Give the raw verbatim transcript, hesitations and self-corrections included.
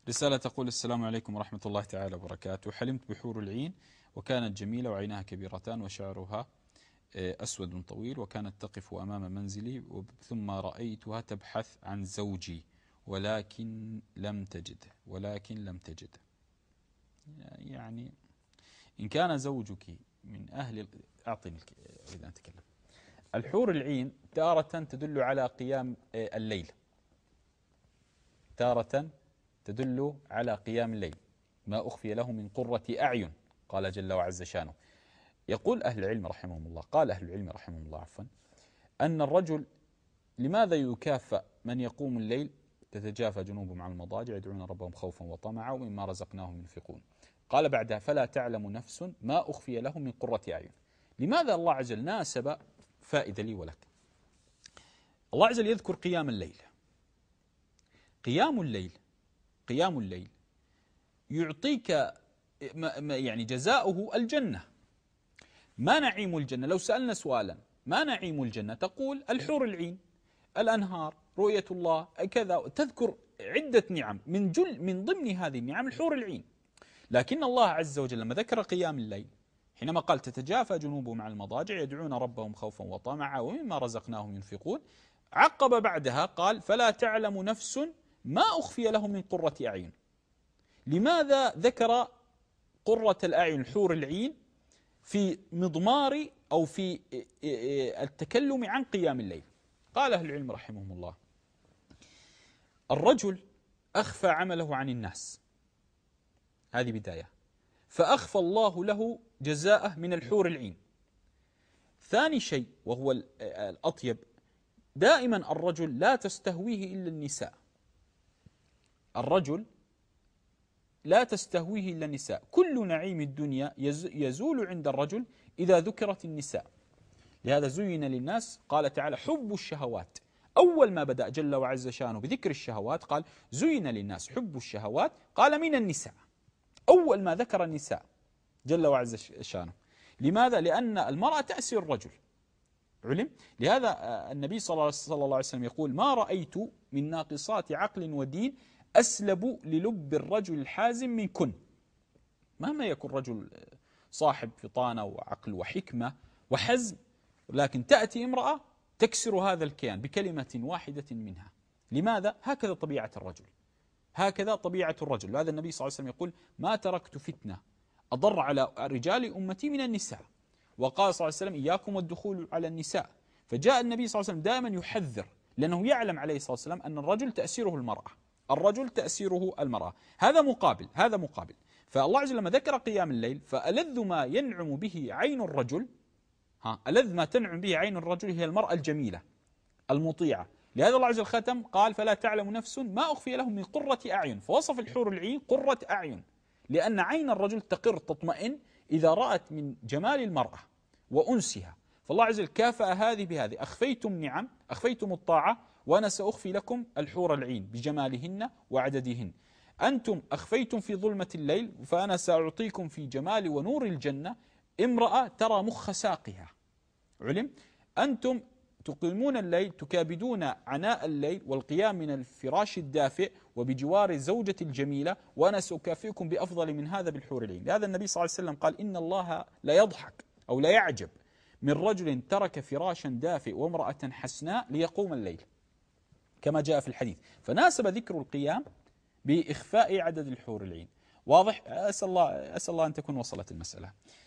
رسالة تقول: السلام عليكم ورحمة الله تعالى وبركاته. حلمت بحور العين وكانت جميلة وعينها كبيرتان وشعرها أسود طويل، وكانت تقف أمام منزلي، ثم رأيتها تبحث عن زوجي ولكن لم تجده ولكن لم تجده يعني إن كان زوجك من أهل أعطني إذا أتكلم. الحور العين تارة تدل على قيام الليل، تارة تدل على قيام الليل، ما أخفي له من قرة أعين، قال جل وعز شانه. يقول أهل العلم رحمهم الله قال أهل العلم رحمهم الله عفوا أن الرجل لماذا يكافأ من يقوم الليل؟ تتجافى جنوبهم عن المضاجع يدعون ربهم خوفا وطمعا ومما رزقناهم ينفقون. قال بعدها: فلا تعلم نفس ما أخفي لهم من قرة أعين. لماذا الله عز وجل ناسب؟ فائدة لي ولك. الله عز وجل يذكر قيام الليل. قيام الليل قيام الليل يعطيك يعني جزاؤه الجنة. ما نعيم الجنة؟ لو سألنا سؤالا ما نعيم الجنة تقول الحور العين، الأنهار، رؤية الله، كذا، تذكر عدة نعم، من جل من ضمن هذه النعم الحور العين. لكن الله عز وجل لما ذكر قيام الليل حينما قال: تتجافى جنوبهم عن المضاجع يدعون ربهم خوفا وطمعا ومما رزقناهم ينفقون، عقب بعدها قال: فلا تعلم نفس ما أخفي لهم من قرة أعين. لماذا ذكر قرة الأعين الحور العين في مضمار أو في التكلم عن قيام الليل؟ قال أهل العلم رحمهم الله: الرجل أخفى عمله عن الناس، هذه بداية، فأخفى الله له جزاءه من الحور العين. ثاني شيء وهو الأطيب، دائما الرجل لا تستهويه إلا النساء، الرجل لا تستهويه إلا النساء. كل نعيم الدنيا يزول عند الرجل إذا ذكرت النساء. لهذا زين للناس، قال تعالى: حب الشهوات. أول ما بدأ جل وعز شانه بذكر الشهوات قال: زين للناس حب الشهوات، قال من النساء. أول ما ذكر النساء جل وعز شانه. لماذا؟ لأن المرأة تأسر الرجل، علم. لهذا النبي صلى الله عليه وسلم يقول: ما رأيت من ناقصات عقل ودين أسلب للب الرجل الحازم منكن. مهما يكون رجل صاحب فطانة وعقل وحكمة وحزم، لكن تأتي امرأة تكسر هذا الكيان بكلمة واحدة منها. لماذا؟ هكذا طبيعة الرجل، هكذا طبيعة الرجل. هذا النبي صلى الله عليه وسلم يقول: ما تركت فتنة أضر على رجال أمتي من النساء. وقال صلى الله عليه وسلم: إياكم والدخول على النساء. فجاء النبي صلى الله عليه وسلم دائما يحذر، لأنه يعلم عليه الصلاة والسلام أن الرجل تأسيره المرأة، الرجل تأسيره المرأة. هذا مقابل هذا مقابل فالله عز وجل لما ذكر قيام الليل، فألذ ما ينعم به عين الرجل، ها ألذ ما تنعم به عين الرجل هي المرأة الجميلة المطيعة. لهذا الله عز وجل ختم قال: فلا تعلم نفس ما أخفي لهم من قرة أعين. فوصف الحور العين قرة أعين، لأن عين الرجل تقر تطمئن إذا رأت من جمال المرأة وأنسها. فالله عز وجل كافأ هذه بهذه: أخفيتم نعم، أخفيتم الطاعة، وأنا سأخفي لكم الحور العين بجمالهن وعددهن. أنتم أخفيتم في ظلمة الليل، فأنا سأعطيكم في جمال ونور الجنة امرأة ترى مخ ساقها، علم. أنتم تقيمون الليل، تكابدون عناء الليل والقيام من الفراش الدافئ وبجوار الزوجة الجميلة، وأنا سأكافئكم بأفضل من هذا بالحور العين. لهذا النبي صلى الله عليه وسلم قال: إن الله لا يضحك أو لا يعجب من رجل ترك فراشا دافئ وامرأة حسناء ليقوم الليل، كما جاء في الحديث. فناسب ذكر القيام بإخفاء عدد الحور العين. واضح؟ أسأل الله, أسأل الله أن تكون وصلت المسألة.